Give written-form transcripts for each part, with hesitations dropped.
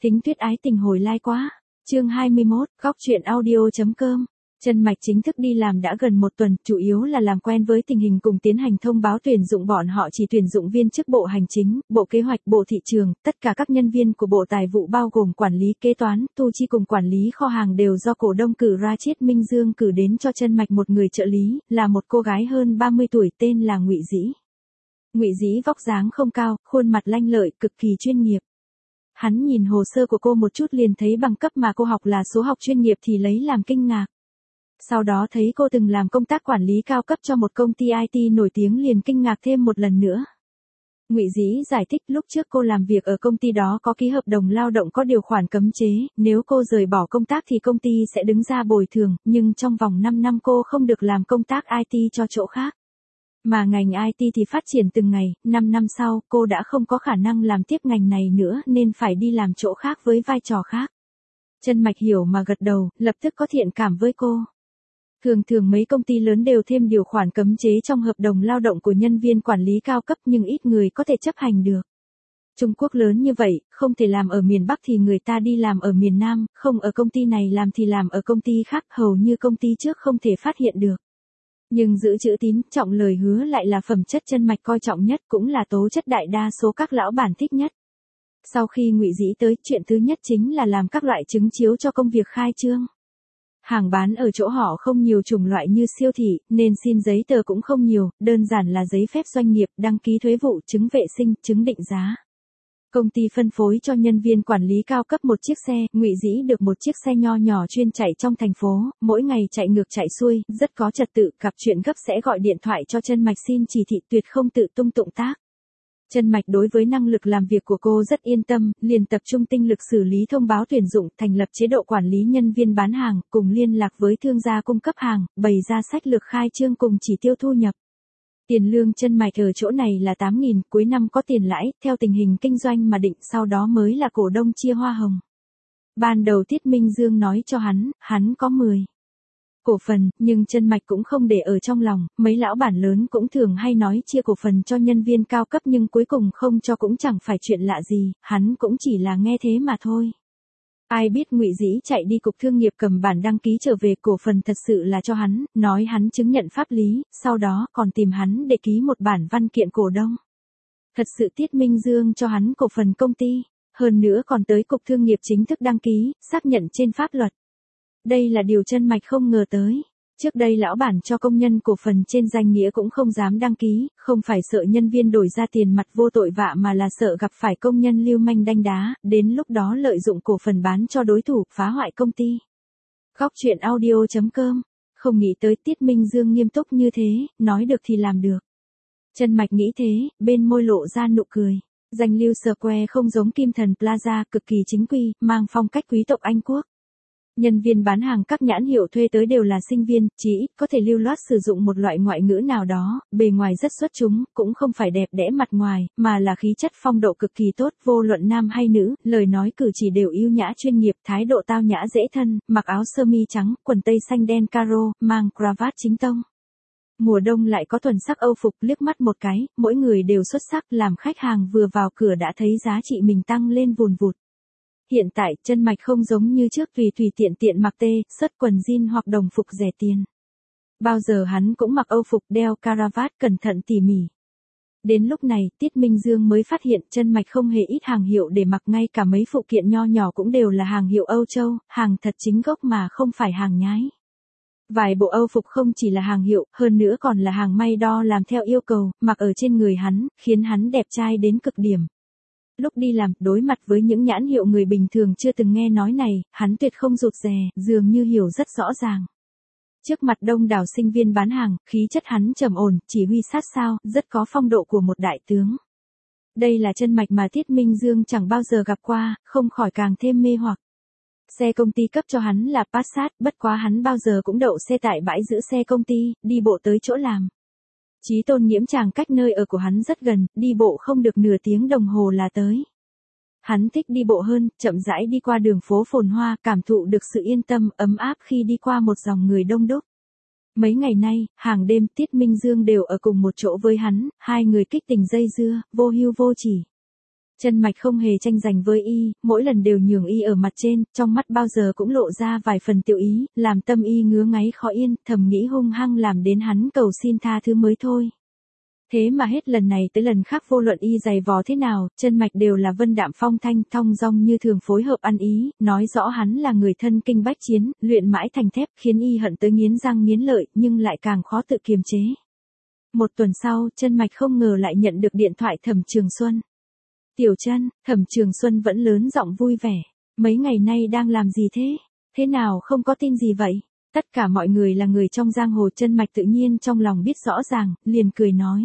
Thính Tuyết ái tình hồi lai quá. Chương 21, góc truyện audio.com. Chân Mạch chính thức đi làm đã gần một tuần, chủ yếu là làm quen với tình hình cùng tiến hành thông báo tuyển dụng. Bọn họ chỉ tuyển dụng viên chức bộ hành chính, bộ kế hoạch, bộ thị trường, tất cả các nhân viên của bộ tài vụ bao gồm quản lý kế toán, thu chi cùng quản lý kho hàng đều do cổ đông cử ra. Chiết Minh Dương cử đến cho Chân Mạch một người trợ lý, là một cô gái hơn 30 tuổi tên là Ngụy Dĩ. Ngụy Dĩ vóc dáng không cao, khuôn mặt lanh lợi, cực kỳ chuyên nghiệp. Hắn nhìn hồ sơ của cô một chút liền thấy bằng cấp mà cô học là số học chuyên nghiệp thì lấy làm kinh ngạc. Sau đó thấy cô từng làm công tác quản lý cao cấp cho một công ty IT nổi tiếng liền kinh ngạc thêm một lần nữa. Ngụy Dĩ giải thích lúc trước cô làm việc ở công ty đó có ký hợp đồng lao động có điều khoản cấm chế, nếu cô rời bỏ công tác thì công ty sẽ đứng ra bồi thường, nhưng trong vòng 5 năm cô không được làm công tác IT cho chỗ khác. Mà ngành IT thì phát triển từng ngày, 5 năm sau cô đã không có khả năng làm tiếp ngành này nữa nên phải đi làm chỗ khác với vai trò khác. Chân Mạch hiểu mà gật đầu, lập tức có thiện cảm với cô. Thường mấy công ty lớn đều thêm điều khoản cấm chế trong hợp đồng lao động của nhân viên quản lý cao cấp nhưng ít người có thể chấp hành được. Trung Quốc lớn như vậy, không thể làm ở miền Bắc thì người ta đi làm ở miền Nam, không ở công ty này làm thì làm ở công ty khác, hầu như công ty trước không thể phát hiện được. Nhưng giữ chữ tín, trọng lời hứa lại là phẩm chất Chân Mạch coi trọng nhất, cũng là tố chất đại đa số các lão bản thích nhất. Sau khi Ngụy Dĩ tới, chuyện thứ nhất chính là làm các loại chứng chiếu cho công việc khai trương. Hàng bán ở chỗ họ không nhiều chủng loại như siêu thị, nên xin giấy tờ cũng không nhiều, đơn giản là giấy phép doanh nghiệp, đăng ký thuế vụ, chứng vệ sinh, chứng định giá. Công ty phân phối cho nhân viên quản lý cao cấp một chiếc xe, Ngụy Dĩ được một chiếc xe nho nhỏ chuyên chạy trong thành phố, mỗi ngày chạy ngược chạy xuôi, rất có trật tự, gặp chuyện gấp sẽ gọi điện thoại cho Chân Mạch xin chỉ thị, tuyệt không tự tung tụng tác. Chân Mạch đối với năng lực làm việc của cô rất yên tâm, liền tập trung tinh lực xử lý thông báo tuyển dụng, thành lập chế độ quản lý nhân viên bán hàng, cùng liên lạc với thương gia cung cấp hàng, bày ra sách lược khai trương cùng chỉ tiêu thu nhập. Tiền lương Chân Mạch ở chỗ này là 8.000, cuối năm có tiền lãi, theo tình hình kinh doanh mà định, sau đó mới là cổ đông chia hoa hồng. Ban đầu Tiết Minh Dương nói cho hắn có 10 cổ phần, nhưng Chân Mạch cũng không để ở trong lòng, mấy lão bản lớn cũng thường hay nói chia cổ phần cho nhân viên cao cấp nhưng cuối cùng không cho cũng chẳng phải chuyện lạ gì, hắn cũng chỉ là nghe thế mà thôi. Ai biết Ngụy Dĩ chạy đi cục thương nghiệp cầm bản đăng ký trở về, cổ phần thật sự là cho hắn, nói hắn chứng nhận pháp lý, sau đó còn tìm hắn để ký một bản văn kiện cổ đông. Thật sự Tiết Minh Dương cho hắn cổ phần công ty, hơn nữa còn tới cục thương nghiệp chính thức đăng ký, xác nhận trên pháp luật. Đây là điều Chân Mạch không ngờ tới. Trước đây lão bản cho công nhân cổ phần trên danh nghĩa cũng không dám đăng ký, không phải sợ nhân viên đổi ra tiền mặt vô tội vạ mà là sợ gặp phải công nhân lưu manh đanh đá, đến lúc đó lợi dụng cổ phần bán cho đối thủ, phá hoại công ty. Góc truyện audio.com. Không nghĩ tới Tiết Minh Dương nghiêm túc như thế, nói được thì làm được. Chân Mạch nghĩ thế, bên môi lộ ra nụ cười. Danh Lưu Square không giống Kim Thần Plaza, cực kỳ chính quy, mang phong cách quý tộc Anh Quốc. Nhân viên bán hàng các nhãn hiệu thuê tới đều là sinh viên, chỉ ít có thể lưu loát sử dụng một loại ngoại ngữ nào đó, bề ngoài rất xuất chúng, cũng không phải đẹp đẽ mặt ngoài, mà là khí chất phong độ cực kỳ tốt, vô luận nam hay nữ, lời nói cử chỉ đều yêu nhã chuyên nghiệp, thái độ tao nhã dễ thân, mặc áo sơ mi trắng, quần tây xanh đen caro, mang cravat chính tông. Mùa đông lại có thuần sắc Âu phục, liếc mắt một cái, mỗi người đều xuất sắc, làm khách hàng vừa vào cửa đã thấy giá trị mình tăng lên vùn vụt. Hiện tại, Chân Mạch không giống như trước tùy tiện mặc sớt quần jean hoặc đồng phục rẻ tiền. Bao giờ hắn cũng mặc Âu phục, đeo caravat cẩn thận tỉ mỉ. Đến lúc này, Tiết Minh Dương mới phát hiện Chân Mạch không hề ít hàng hiệu để mặc, ngay cả mấy phụ kiện nho nhỏ cũng đều là hàng hiệu Âu Châu, hàng thật chính gốc mà không phải hàng nhái. Vài bộ Âu phục không chỉ là hàng hiệu, hơn nữa còn là hàng may đo làm theo yêu cầu, mặc ở trên người hắn, khiến hắn đẹp trai đến cực điểm. Lúc đi làm, đối mặt với những nhãn hiệu người bình thường chưa từng nghe nói này, hắn tuyệt không rụt rè, dường như hiểu rất rõ ràng. Trước mặt đông đảo sinh viên bán hàng, khí chất hắn trầm ổn, chỉ huy sát sao, rất có phong độ của một đại tướng. Đây là Chân Mạch mà Tiết Minh Dương chẳng bao giờ gặp qua, không khỏi càng thêm mê hoặc. Xe công ty cấp cho hắn là Passat, bất quá hắn bao giờ cũng đậu xe tại bãi giữ xe công ty, đi bộ tới chỗ làm. Chí Tôn Nghiễm Tràng cách nơi ở của hắn rất gần, đi bộ không được nửa tiếng đồng hồ là tới. Hắn thích đi bộ hơn, chậm rãi đi qua đường phố phồn hoa, cảm thụ được sự yên tâm, ấm áp khi đi qua một dòng người đông đúc. Mấy ngày nay, hàng đêm Tiết Minh Dương đều ở cùng một chỗ với hắn, hai người kích tình dây dưa, vô hưu vô chỉ. Chân Mạch không hề tranh giành với y, mỗi lần đều nhường y ở mặt trên, trong mắt bao giờ cũng lộ ra vài phần tiểu ý, làm tâm y ngứa ngáy khó yên, thầm nghĩ hung hăng làm đến hắn cầu xin tha thứ mới thôi. Thế mà hết lần này tới lần khác vô luận y giày vò thế nào, Chân Mạch đều là vân đạm phong thanh thong dong như thường phối hợp ăn ý, nói rõ hắn là người thân kinh bách chiến, luyện mãi thành thép khiến y hận tới nghiến răng nghiến lợi nhưng lại càng khó tự kiềm chế. Một tuần sau, Chân Mạch không ngờ lại nhận được điện thoại Thẩm Trường Xuân. Tiểu Chân, Thẩm Trường Xuân vẫn lớn giọng vui vẻ. Mấy ngày nay đang làm gì thế? Thế nào không có tin gì vậy? Tất cả mọi người là người trong giang hồ, Chân Mạch tự nhiên trong lòng biết rõ ràng, liền cười nói.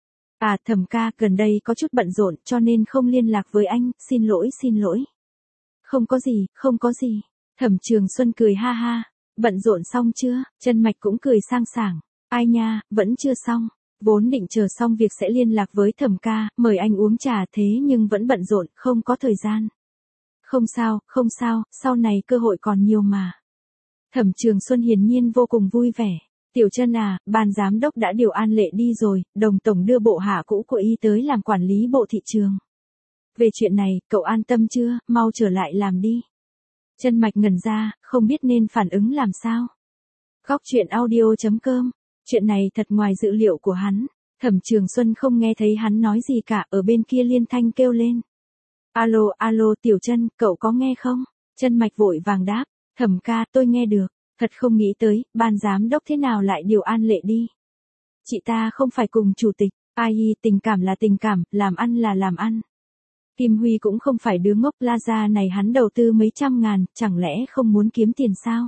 À Thẩm ca, gần đây có chút bận rộn cho nên không liên lạc với anh, xin lỗi xin lỗi. Không có gì, không có gì. Thẩm Trường Xuân cười ha ha. Bận rộn xong chưa? Chân Mạch cũng cười sang sảng. Ai nha, vẫn chưa xong. Vốn định chờ xong việc sẽ liên lạc với Thẩm ca, mời anh uống trà, thế nhưng vẫn bận rộn, không có thời gian. Không sao, không sao, sau này cơ hội còn nhiều mà. Thẩm Trường Xuân hiển nhiên vô cùng vui vẻ. Tiểu Chân à, ban giám đốc đã điều An Lệ đi rồi, Đồng tổng đưa bộ hạ cũ của y tới làm quản lý bộ thị trường. Về chuyện này, cậu an tâm chưa, mau trở lại làm đi. Chân Mạch ngẩn ra, không biết nên phản ứng làm sao. Góc truyện audio.com. Chuyện này thật ngoài dự liệu của hắn. Thẩm Trường Xuân không nghe thấy hắn nói gì cả, ở bên kia liên thanh kêu lên. Alo, alo Tiểu Chân, cậu có nghe không? Chân Mạch vội vàng đáp. Thẩm ca, tôi nghe được. Thật không nghĩ tới, ban giám đốc thế nào lại điều An Lệ đi. Chị ta không phải cùng chủ tịch, ai, tình cảm là tình cảm, làm ăn là làm ăn. Kim Huy cũng không phải đứa ngốc, Plaza này hắn đầu tư mấy trăm ngàn, chẳng lẽ không muốn kiếm tiền sao?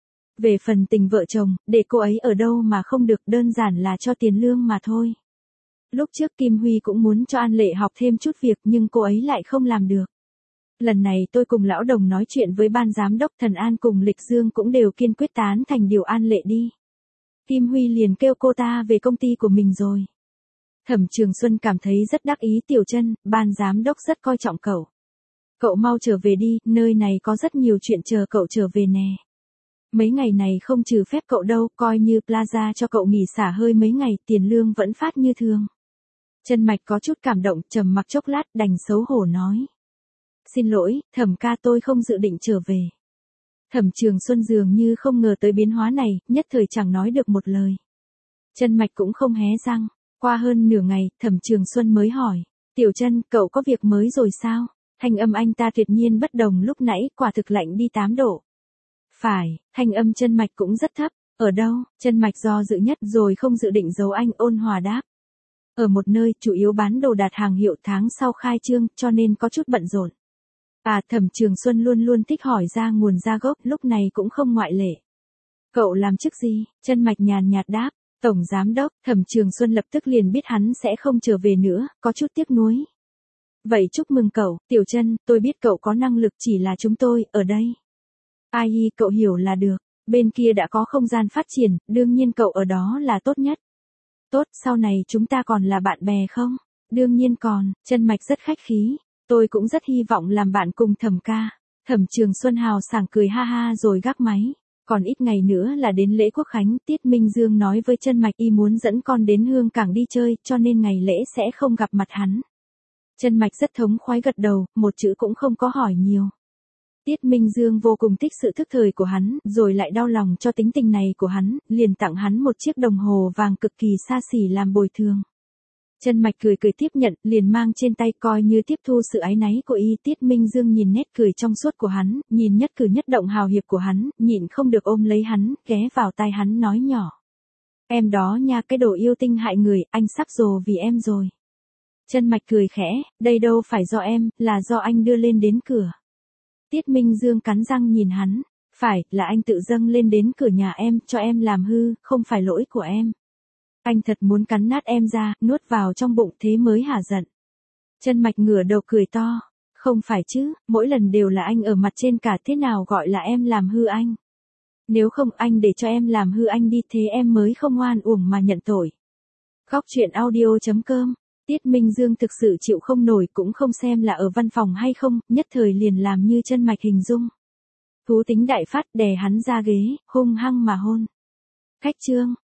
Về phần tình vợ chồng, để cô ấy ở đâu mà không được, đơn giản là cho tiền lương mà thôi. Lúc trước Kim Huy cũng muốn cho An Lệ học thêm chút việc nhưng cô ấy lại không làm được. Lần này tôi cùng lão Đồng nói chuyện với ban giám đốc, Thần An cùng Lịch Dương cũng đều kiên quyết tán thành điều An Lệ đi. Kim Huy liền kêu cô ta về công ty của mình rồi. Thẩm Trường Xuân cảm thấy rất đắc ý. Tiểu Chân, ban giám đốc rất coi trọng cậu. Cậu mau trở về đi, nơi này có rất nhiều chuyện chờ cậu trở về nè. Mấy ngày này không trừ phép cậu đâu, coi như Plaza cho cậu nghỉ xả hơi mấy ngày, tiền lương vẫn phát như thường. Chân Mạch có chút cảm động, trầm mặc chốc lát, đành xấu hổ nói. Xin lỗi, Thẩm ca, tôi không dự định trở về. Thẩm Trường Xuân dường như không ngờ tới biến hóa này, nhất thời chẳng nói được một lời. Chân Mạch cũng không hé răng. Qua hơn nửa ngày, Thẩm Trường Xuân mới hỏi. Tiểu Chân, cậu có việc mới rồi sao? Thanh âm anh ta tuyệt nhiên bất đồng lúc nãy, quả thực lạnh đi 8 độ. Phải, thanh âm Chân Mạch cũng rất thấp. Ở đâu? Chân Mạch do dự nhất rồi không dự định giấu anh, ôn hòa đáp. Ở một nơi, chủ yếu bán đồ đạt hàng hiệu, tháng sau khai trương, cho nên có chút bận rộn. À, Thẩm Trường Xuân luôn luôn thích hỏi ra nguồn ra gốc, lúc này cũng không ngoại lệ. Cậu làm chức gì? Chân Mạch nhàn nhạt đáp. Tổng giám đốc. Thẩm Trường Xuân lập tức liền biết hắn sẽ không trở về nữa, có chút tiếc nuối. Vậy chúc mừng cậu, Tiểu Chân, tôi biết cậu có năng lực, chỉ là chúng tôi, ở đây. Ai, cậu hiểu là được, bên kia đã có không gian phát triển, đương nhiên cậu ở đó là tốt nhất. Tốt, sau này chúng ta còn là bạn bè không? Đương nhiên còn. Chân Mạch rất khách khí. Tôi cũng rất hy vọng làm bạn cùng Thẩm ca. Thẩm Trường Xuân hào sảng cười ha ha rồi gác máy. Còn ít ngày nữa là đến lễ Quốc khánh, Tiết Minh Dương nói với Chân Mạch y muốn dẫn con đến Hương Cảng đi chơi, cho nên ngày lễ sẽ không gặp mặt hắn. Chân Mạch rất thống khoái gật đầu, một chữ cũng không có hỏi nhiều. Tiết Minh Dương vô cùng thích sự thức thời của hắn, rồi lại đau lòng cho tính tình này của hắn, liền tặng hắn một chiếc đồng hồ vàng cực kỳ xa xỉ làm bồi thường. Chân Mạch cười cười tiếp nhận, liền mang trên tay coi như tiếp thu sự áy náy của y. Tiết Minh Dương nhìn nét cười trong suốt của hắn, nhìn nhất cử nhất động hào hiệp của hắn, nhịn không được ôm lấy hắn, ghé vào tai hắn nói nhỏ. Em đó nha, cái đồ yêu tinh hại người, anh sắp rồ vì em rồi. Chân Mạch cười khẽ, đây đâu phải do em, là do anh đưa lên đến cửa. Tiết Minh Dương cắn răng nhìn hắn, phải, là anh tự dâng lên đến cửa nhà em, cho em làm hư, không phải lỗi của em. Anh thật muốn cắn nát em ra, nuốt vào trong bụng thế mới hả giận. Chân Mạch ngửa đầu cười to, không phải chứ, mỗi lần đều là anh ở mặt trên cả, thế nào gọi là em làm hư anh. Nếu không anh để cho em làm hư anh đi, thế em mới không oan uổng mà nhận tội. Góc truyện audio.com. Tiết Minh Dương thực sự chịu không nổi, cũng không xem là ở văn phòng hay không, nhất thời liền làm như Chân Mạch hình dung. Thú tính đại phát, đè hắn ra ghế, hung hăng mà hôn. Khách trương.